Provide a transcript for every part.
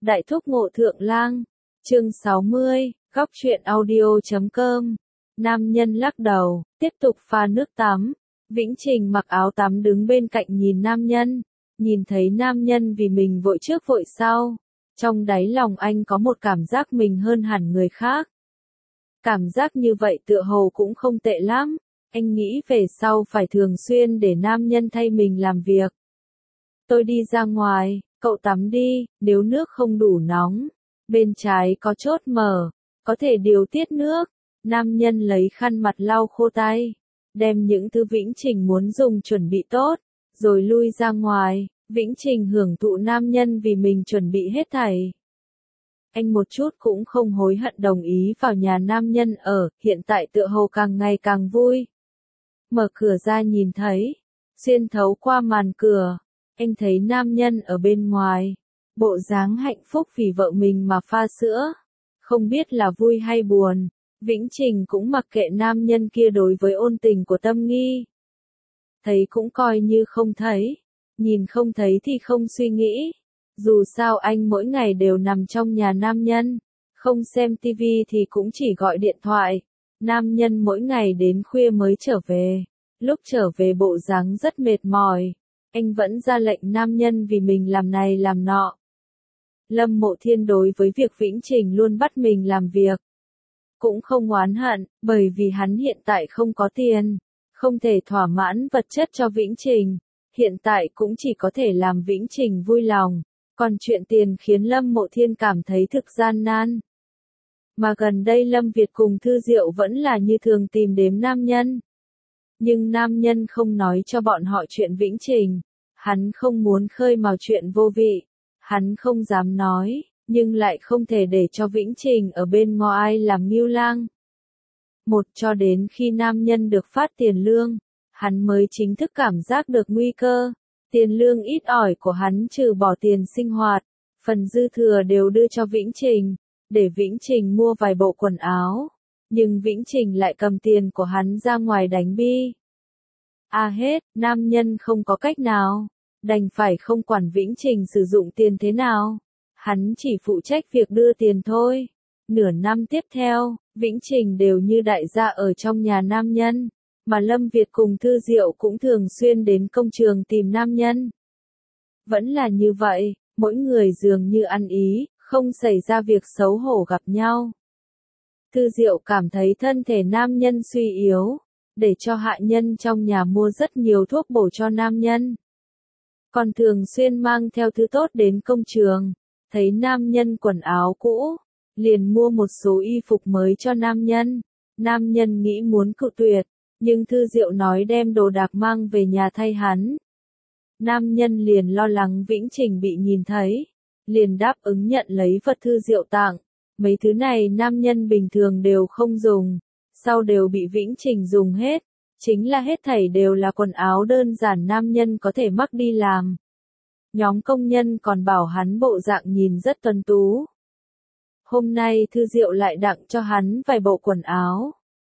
Đại thúc ngộ thượng lang. Chương 60, góc truyện audio.com. Nam nhân lắc đầu, tiếp tục pha nước tắm. Vĩnh Trình mặc áo tắm đứng bên cạnh nhìn nam nhân. Nhìn thấy nam nhân vì mình vội trước vội sau. Trong đáy lòng anh có một cảm giác mình hơn hẳn người khác. Cảm giác như vậy tựa hồ cũng không tệ lắm. Anh nghĩ về sau phải thường xuyên để nam nhân thay mình làm việc. Tôi đi ra ngoài, cậu tắm đi, nếu nước không đủ nóng. Bên trái có chốt mở, có thể điều tiết nước. Nam nhân lấy khăn mặt lau khô tay. Đem những thứ Vĩnh Trình muốn dùng chuẩn bị tốt, rồi lui ra ngoài. Vĩnh Trình hưởng thụ nam nhân vì mình chuẩn bị hết thảy. Anh một chút cũng không hối hận đồng ý vào nhà nam nhân ở, hiện tại tựa hồ càng ngày càng vui. Mở cửa ra nhìn thấy, xuyên thấu qua màn cửa, anh thấy nam nhân ở bên ngoài, bộ dáng hạnh phúc vì vợ mình mà pha sữa. Không biết là vui hay buồn, Vĩnh Trình cũng mặc kệ nam nhân kia đối với ôn tình của Tâm Nghi. Thấy cũng coi như không thấy, nhìn không thấy thì không suy nghĩ. Dù sao anh mỗi ngày đều nằm trong nhà nam nhân, không xem tivi thì cũng chỉ gọi điện thoại. Nam nhân mỗi ngày đến khuya mới trở về, lúc trở về bộ dáng rất mệt mỏi. Anh vẫn ra lệnh nam nhân vì mình làm này làm nọ. Lâm Mộ Thiên đối với việc Vĩnh Trình luôn bắt mình làm việc cũng không oán hận, bởi vì hắn hiện tại không có tiền, không thể thỏa mãn vật chất cho Vĩnh Trình, hiện tại cũng chỉ có thể làm Vĩnh Trình vui lòng, còn chuyện tiền khiến Lâm Mộ Thiên cảm thấy thực gian nan. Mà gần đây Lâm Việt cùng Thư Diệu vẫn là như thường tìm đếm nam nhân. Nhưng nam nhân không nói cho bọn họ chuyện Vĩnh Trình, hắn không muốn khơi mào chuyện vô vị, hắn không dám nói, nhưng lại không thể để cho Vĩnh Trình ở bên ngoài làm mưu lang. Một cho đến khi nam nhân được phát tiền lương, hắn mới chính thức cảm giác được nguy cơ. Tiền lương ít ỏi của hắn trừ bỏ tiền sinh hoạt, phần dư thừa đều đưa cho Vĩnh Trình, để Vĩnh Trình mua vài bộ quần áo. Nhưng Vĩnh Trình lại cầm tiền của hắn ra ngoài đánh bi. Hết, nam nhân không có cách nào, đành phải không quản Vĩnh Trình sử dụng tiền thế nào. Hắn chỉ phụ trách việc đưa tiền thôi. Nửa năm tiếp theo, Vĩnh Trình đều như đại gia ở trong nhà nam nhân, mà Lâm Việt cùng Thư Diệu cũng thường xuyên đến công trường tìm nam nhân. Vẫn là như vậy, mỗi người dường như ăn ý, không xảy ra việc xấu hổ gặp nhau. Thư Diệu cảm thấy thân thể nam nhân suy yếu, để cho hạ nhân trong nhà mua rất nhiều thuốc bổ cho nam nhân. Còn thường xuyên mang theo thứ tốt đến công trường, thấy nam nhân quần áo cũ, liền mua một số y phục mới cho nam nhân. Nam nhân nghĩ muốn cự tuyệt, nhưng Thư Diệu nói đem đồ đạc mang về nhà thay hắn. Nam nhân liền lo lắng Vĩnh Trình bị nhìn thấy, liền đáp ứng nhận lấy vật Thư Diệu tặng. Mấy thứ này nam nhân bình thường đều không dùng, sau đều bị Vĩnh Trình dùng hết, chính là hết thảy đều là quần áo đơn giản nam nhân có thể mặc đi làm. Nhóm công nhân còn bảo hắn bộ dạng nhìn rất tuấn tú. Hôm nay Thư Diệu lại tặng cho hắn vài bộ quần áo.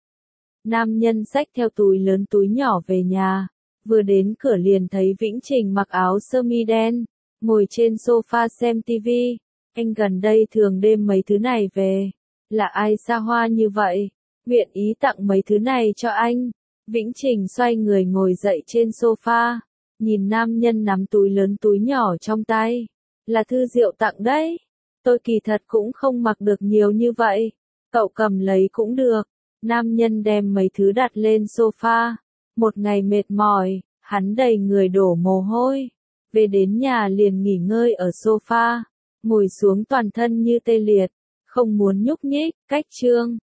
Nam nhân xách theo túi lớn túi nhỏ về nhà, vừa đến cửa liền thấy Vĩnh Trình mặc áo sơ mi đen, ngồi trên sofa xem tivi. Anh gần đây thường đem mấy thứ này về, là ai xa hoa như vậy, nguyện ý tặng mấy thứ này cho anh. Vĩnh Trình xoay người ngồi dậy trên sofa, nhìn nam nhân nắm túi lớn túi nhỏ trong tay, là Thư Diệu tặng đấy. Tôi kỳ thật cũng không mặc được nhiều như vậy, cậu cầm lấy cũng được. Nam nhân đem mấy thứ đặt lên sofa. Một ngày mệt mỏi, hắn đầy người đổ mồ hôi. Về đến nhà liền nghỉ ngơi ở sofa, ngồi xuống toàn thân như tê liệt, không muốn nhúc nhích. Cách chương